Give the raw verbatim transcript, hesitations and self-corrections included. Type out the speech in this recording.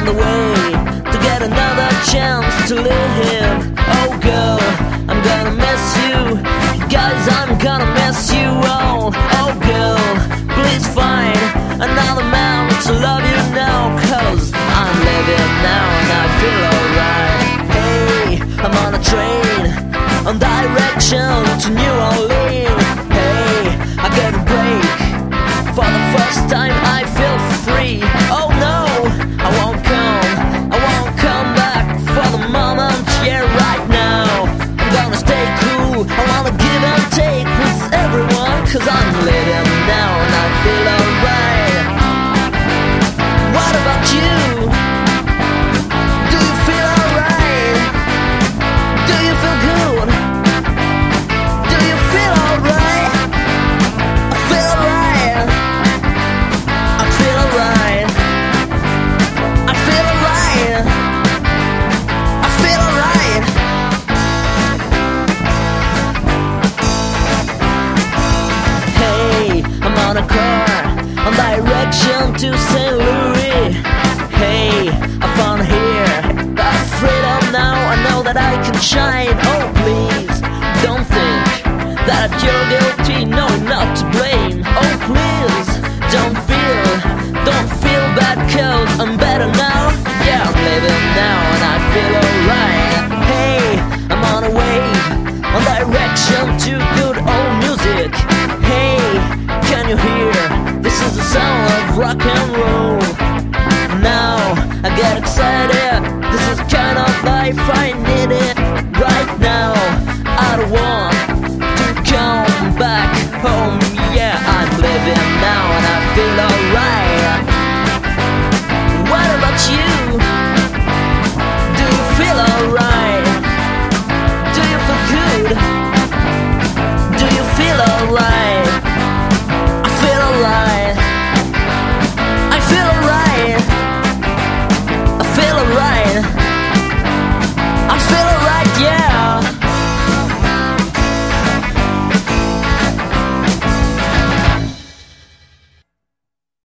the way to get another chance to live. Oh girl, I'm gonna miss you. Guys, I'm gonna miss you all. Oh girl, please find another man to love you now, cause I'm living now and I feel alright. Hey, I'm on a train on direction to New Orleans. Hey, I get a break. For the first time I feel free. Oh no, I won't come, I won't come back for the moment, yeah, right now. I'm gonna stay cool, I wanna give and take with everyone, cause I'm living now and I feel alright. What about you? Do you feel alright? Do you feel good? Do you feel alright? I feel alright. I feel alright. I feel alright. I feel alright. Hey, I'm on a car on direction to Saint Louis. Hey, I found here that freedom now. I know that I can shine. Oh please, don't think that you're guilty. No, not to blame. Oh please, don't feel, don't feel bad, cause I'm better now. Yeah, I'm living now and I feel alright. Hey, I'm on a wave on direction to good old music. Hey, can you hear? This is the sound of rock and roll. Now I get excited. This is kind of life I need it right now. I don't want